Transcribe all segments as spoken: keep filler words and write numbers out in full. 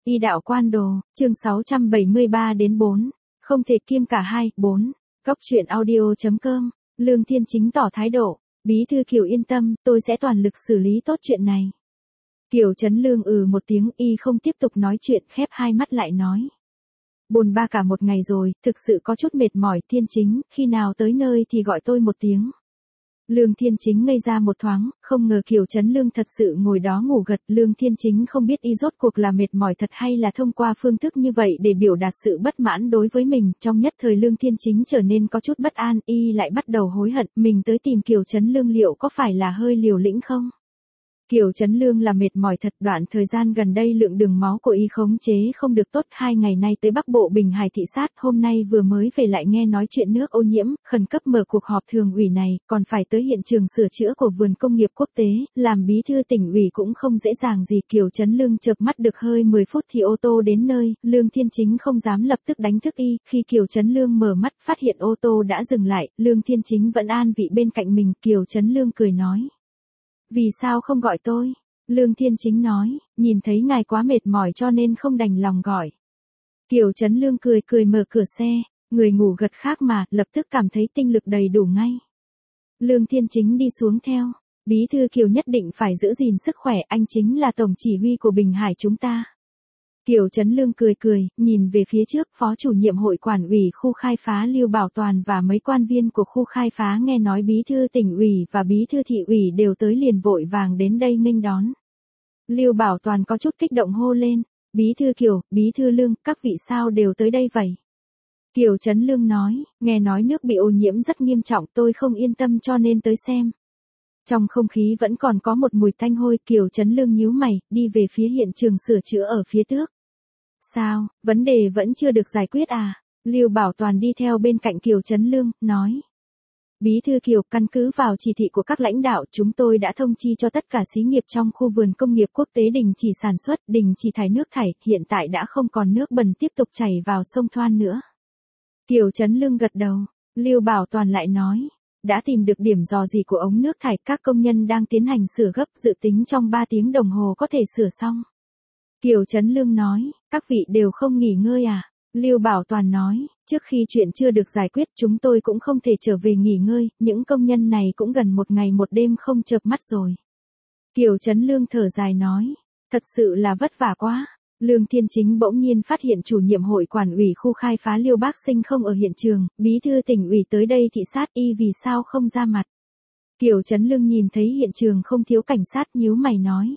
Y đạo quan đồ, chương sáu trăm bảy mươi ba đến bốn. Không thể kiêm cả hai, bốn. Góc truyện audio.com. Lương Thiên Chính tỏ thái độ. Bí thư Kiều yên tâm, tôi sẽ toàn lực xử lý tốt chuyện này. Kiều Trấn Lương ừ một tiếng, y không tiếp tục nói chuyện, khép hai mắt lại nói. Bồn ba cả một ngày rồi, thực sự có chút mệt mỏi. Thiên Chính, khi nào tới nơi thì gọi tôi một tiếng. Lương Thiên Chính ngây ra một thoáng, không ngờ Kiều Trấn Lương thật sự ngồi đó ngủ gật. Lương Thiên Chính không biết y rốt cuộc là mệt mỏi thật hay là thông qua phương thức như vậy để biểu đạt sự bất mãn đối với mình. Trong nhất thời Lương Thiên Chính trở nên có chút bất an, y lại bắt đầu hối hận, mình tới tìm Kiều Trấn Lương liệu có phải là hơi liều lĩnh không? Kiều Trấn Lương là mệt mỏi thật, đoạn thời gian gần đây lượng đường máu của y khống chế không được tốt, hai ngày nay tới Bắc Bộ Bình Hải thị sát, hôm nay vừa mới về lại nghe nói chuyện nước ô nhiễm, khẩn cấp mở cuộc họp thường ủy này, còn phải tới hiện trường sửa chữa của vườn công nghiệp quốc tế, làm bí thư tỉnh ủy cũng không dễ dàng gì. Kiều Trấn Lương chợp mắt được hơi mười phút thì ô tô đến nơi, Lương Thiên Chính không dám lập tức đánh thức y, khi Kiều Trấn Lương mở mắt phát hiện ô tô đã dừng lại, Lương Thiên Chính vẫn an vị bên cạnh mình. Kiều Trấn Lương cười nói. Vì sao không gọi tôi? Lương Thiên Chính nói, nhìn thấy ngài quá mệt mỏi cho nên không đành lòng gọi. Kiều Trấn Lương cười cười mở cửa xe, người ngủ gật khác mà, lập tức cảm thấy tinh lực đầy đủ ngay. Lương Thiên Chính đi xuống theo, bí thư Kiều nhất định phải giữ gìn sức khỏe, anh chính là tổng chỉ huy của Bình Hải chúng ta. Kiều Trấn Lương cười cười, nhìn về phía trước, phó chủ nhiệm hội quản ủy khu khai phá Lưu Bảo Toàn và mấy quan viên của khu khai phá nghe nói bí thư tỉnh ủy và bí thư thị ủy đều tới liền vội vàng đến đây nghênh đón. Lưu Bảo Toàn có chút kích động hô lên, bí thư Kiều, bí thư Lương, các vị sao đều tới đây vậy? Kiều Trấn Lương nói, nghe nói nước bị ô nhiễm rất nghiêm trọng, tôi không yên tâm cho nên tới xem. Trong không khí vẫn còn có một mùi tanh hôi. Kiều Trấn Lương nhíu mày, đi về phía hiện trường sửa chữa ở phía trước. Sao, vấn đề vẫn chưa được giải quyết à? Lưu Bảo Toàn đi theo bên cạnh Kiều Trấn Lương, nói. Bí thư Kiều, căn cứ vào chỉ thị của các lãnh đạo, chúng tôi đã thông chi cho tất cả xí nghiệp trong khu vườn công nghiệp quốc tế đình chỉ sản xuất, đình chỉ thải nước thải, hiện tại đã không còn nước bẩn tiếp tục chảy vào sông Thoan nữa. Kiều Trấn Lương gật đầu, Lưu Bảo Toàn lại nói. Đã tìm được điểm rò rỉ của ống nước thải, các công nhân đang tiến hành sửa gấp, dự tính trong ba tiếng đồng hồ có thể sửa xong. Kiều Trấn Lương nói, các vị đều không nghỉ ngơi à? Lưu Bảo Toàn nói, trước khi chuyện chưa được giải quyết chúng tôi cũng không thể trở về nghỉ ngơi, những công nhân này cũng gần một ngày một đêm không chợp mắt rồi. Kiều Trấn Lương thở dài nói, thật sự là vất vả quá. Lương Thiên Chính bỗng nhiên phát hiện chủ nhiệm hội quản ủy khu khai phá Liêu Bác Sinh không ở hiện trường, bí thư tỉnh ủy tới đây thị sát, y vì sao không ra mặt. Kiều Trấn Lương nhìn thấy hiện trường không thiếu cảnh sát, nhíu mày nói.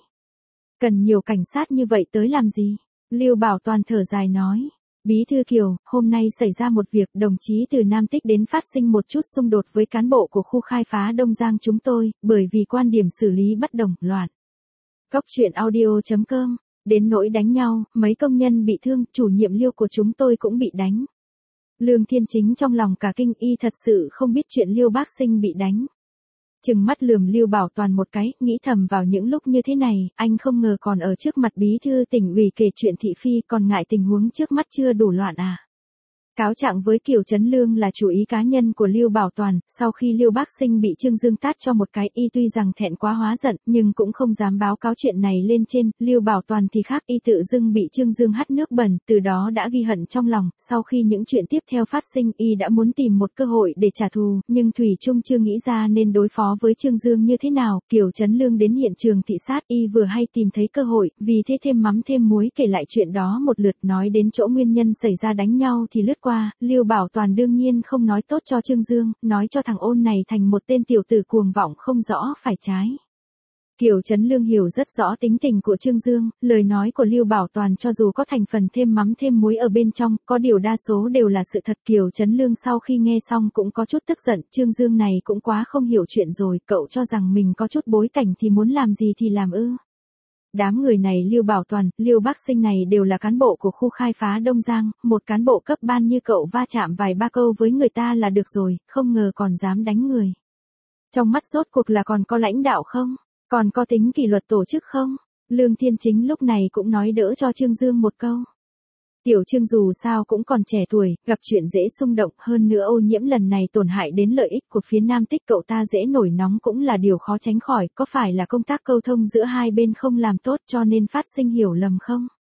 Cần nhiều cảnh sát như vậy tới làm gì? Lưu Bảo Toàn thở dài nói. Bí thư Kiều, hôm nay xảy ra một việc, đồng chí từ Nam Tích đến phát sinh một chút xung đột với cán bộ của khu khai phá Đông Giang chúng tôi, bởi vì quan điểm xử lý bất đồng, loạn. Góc truyện audio.com. Đến nỗi đánh nhau, mấy công nhân bị thương, chủ nhiệm Liêu của chúng tôi cũng bị đánh. Lương Thiên Chính trong lòng cả kinh, y thật sự không biết chuyện Liêu Bác Sinh bị đánh. Chừng mắt lườm Lưu Bảo Toàn một cái, nghĩ thầm vào những lúc như thế này, anh không ngờ còn ở trước mặt bí thư tỉnh ủy kể chuyện thị phi, còn ngại tình huống trước mắt chưa đủ loạn à. Cáo trạng với Kiều Trấn Lương là chủ ý cá nhân của Lưu Bảo Toàn, sau khi Lưu Bác Sinh bị Trương Dương tát cho một cái, y tuy rằng thẹn quá hóa giận, nhưng cũng không dám báo cáo chuyện này lên trên. Lưu Bảo Toàn thì khác, y tự dưng bị Trương Dương hắt nước bẩn, từ đó đã ghi hận trong lòng, sau khi những chuyện tiếp theo phát sinh, y đã muốn tìm một cơ hội để trả thù, nhưng thủy chung chưa nghĩ ra nên đối phó với Trương Dương như thế nào. Kiều Trấn Lương đến hiện trường thị sát, y vừa hay tìm thấy cơ hội, vì thế thêm mắm thêm muối kể lại chuyện đó một lượt, nói đến chỗ nguyên nhân xảy ra đánh nhau thì lướt qua. Lưu Bảo Toàn đương nhiên không nói tốt cho Trương Dương, nói cho thằng ôn này thành một tên tiểu tử cuồng vọng không rõ phải trái. Kiều Trấn Lương hiểu rất rõ tính tình của Trương Dương, lời nói của Lưu Bảo Toàn cho dù có thành phần thêm mắm thêm muối ở bên trong, có điều đa số đều là sự thật. Kiều Trấn Lương sau khi nghe xong cũng có chút tức giận, Trương Dương này cũng quá không hiểu chuyện rồi, cậu cho rằng mình có chút bối cảnh thì muốn làm gì thì làm ư. Đám người này Lưu Bảo Toàn, Lưu Bác Sinh này đều là cán bộ của khu khai phá Đông Giang, một cán bộ cấp ban như cậu va chạm vài ba câu với người ta là được rồi, không ngờ còn dám đánh người. Trong mắt rốt cuộc là còn có lãnh đạo không? Còn có tính kỷ luật tổ chức không? Lương Thiên Chính lúc này cũng nói đỡ cho Trương Dương một câu. Tiểu Trương dù sao cũng còn trẻ tuổi, gặp chuyện dễ xung động, hơn nữa ô nhiễm lần này tổn hại đến lợi ích của phía Nam Tích, cậu ta dễ nổi nóng cũng là điều khó tránh khỏi, có phải là công tác câu thông giữa hai bên không làm tốt cho nên phát sinh hiểu lầm không?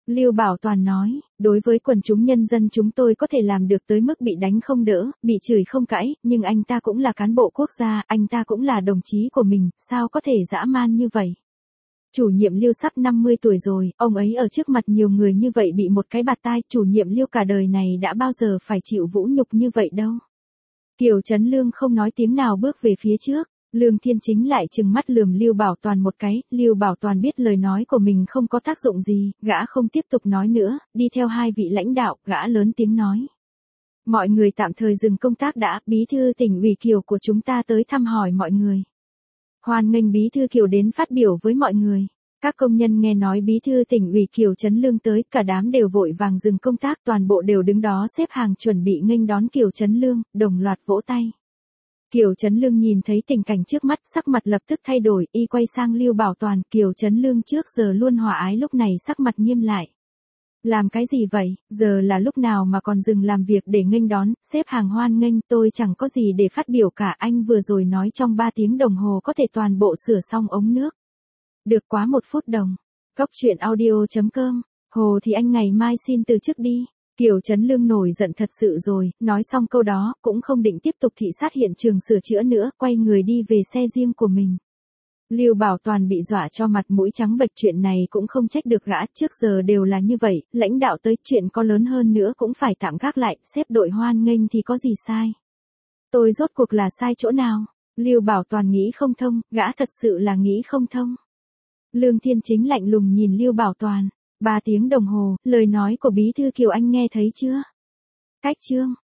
Lưu Bảo Toàn nói, đối với quần chúng nhân dân chúng tôi có thể làm được tới mức bị đánh không đỡ, bị chửi không cãi, nhưng anh ta cũng là cán bộ quốc gia, anh ta cũng là đồng chí của mình, sao có thể dã man như vậy. Chủ nhiệm Lưu sắp năm mươi tuổi rồi, ông ấy ở trước mặt nhiều người như vậy bị một cái bạt tai, chủ nhiệm Lưu cả đời này đã bao giờ phải chịu vũ nhục như vậy đâu. Kiều Trấn Lương không nói tiếng nào bước về phía trước. Lương Thiên Chính lại trừng mắt lườm Lưu Bảo Toàn một cái, Lưu Bảo Toàn biết lời nói của mình không có tác dụng gì, gã không tiếp tục nói nữa, đi theo hai vị lãnh đạo, gã lớn tiếng nói. Mọi người tạm thời dừng công tác đã, bí thư tỉnh ủy Kiều của chúng ta tới thăm hỏi mọi người. Hoan nghênh bí thư Kiều đến phát biểu với mọi người. Các công nhân nghe nói bí thư tỉnh ủy Kiều Trấn Lương tới, cả đám đều vội vàng dừng công tác, toàn bộ đều đứng đó xếp hàng chuẩn bị nghênh đón Kiều Trấn Lương, đồng loạt vỗ tay. Kiều Trấn Lương nhìn thấy tình cảnh trước mắt, sắc mặt lập tức thay đổi, y quay sang Lưu Bảo Toàn, Kiều Trấn Lương trước giờ luôn hòa ái lúc này sắc mặt nghiêm lại. Làm cái gì vậy, giờ là lúc nào mà còn dừng làm việc để nghênh đón, xếp hàng hoan nghênh, tôi chẳng có gì để phát biểu cả, anh vừa rồi nói trong ba tiếng đồng hồ có thể toàn bộ sửa xong ống nước. Được quá một phút đồng. Cốc truyện audio chấm com, Hồ thì anh ngày mai xin từ chức đi. Kiều Trấn Lương nổi giận thật sự rồi, nói xong câu đó, cũng không định tiếp tục thị sát hiện trường sửa chữa nữa, quay người đi về xe riêng của mình. Lưu Bảo Toàn bị dọa cho mặt mũi trắng bệch, chuyện này cũng không trách được gã, trước giờ đều là như vậy, lãnh đạo tới chuyện có lớn hơn nữa cũng phải tạm gác lại, xếp đội hoan nghênh thì có gì sai. Tôi rốt cuộc là sai chỗ nào? Lưu Bảo Toàn nghĩ không thông, gã thật sự là nghĩ không thông. Lương Thiên Chính lạnh lùng nhìn Lưu Bảo Toàn. Ba tiếng đồng hồ, lời nói của bí thư Kiều anh nghe thấy chưa? Cách chương.